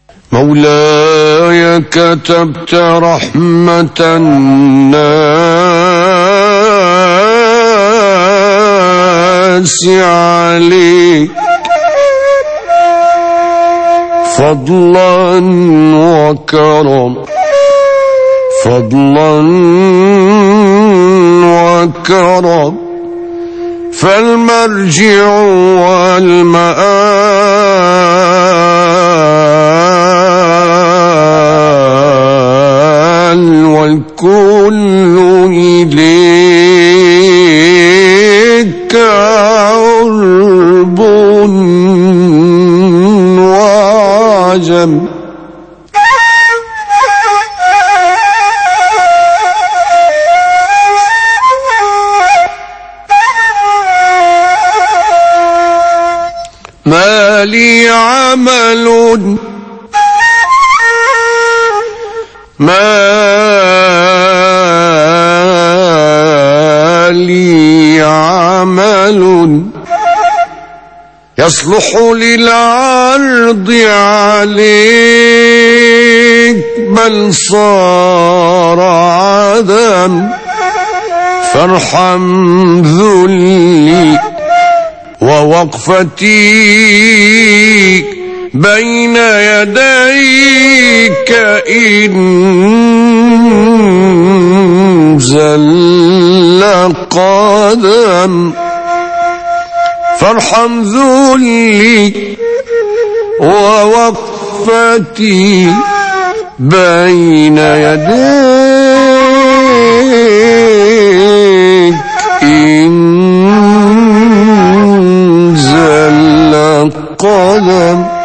مولاي كتبت رحمة الناس عليك فضلا وكرم، فضلا وكرم، فالمرجع والمآل والكل إليك عرب وعجم. ما لي عمل، ما لي عمل يصلح للعرض عليك، بل صار عدم، فارحم ذلي ووقفتي بين يديك إن زل قدم، فارحم ذلي ووقفتي بين يديك إن زل قدم.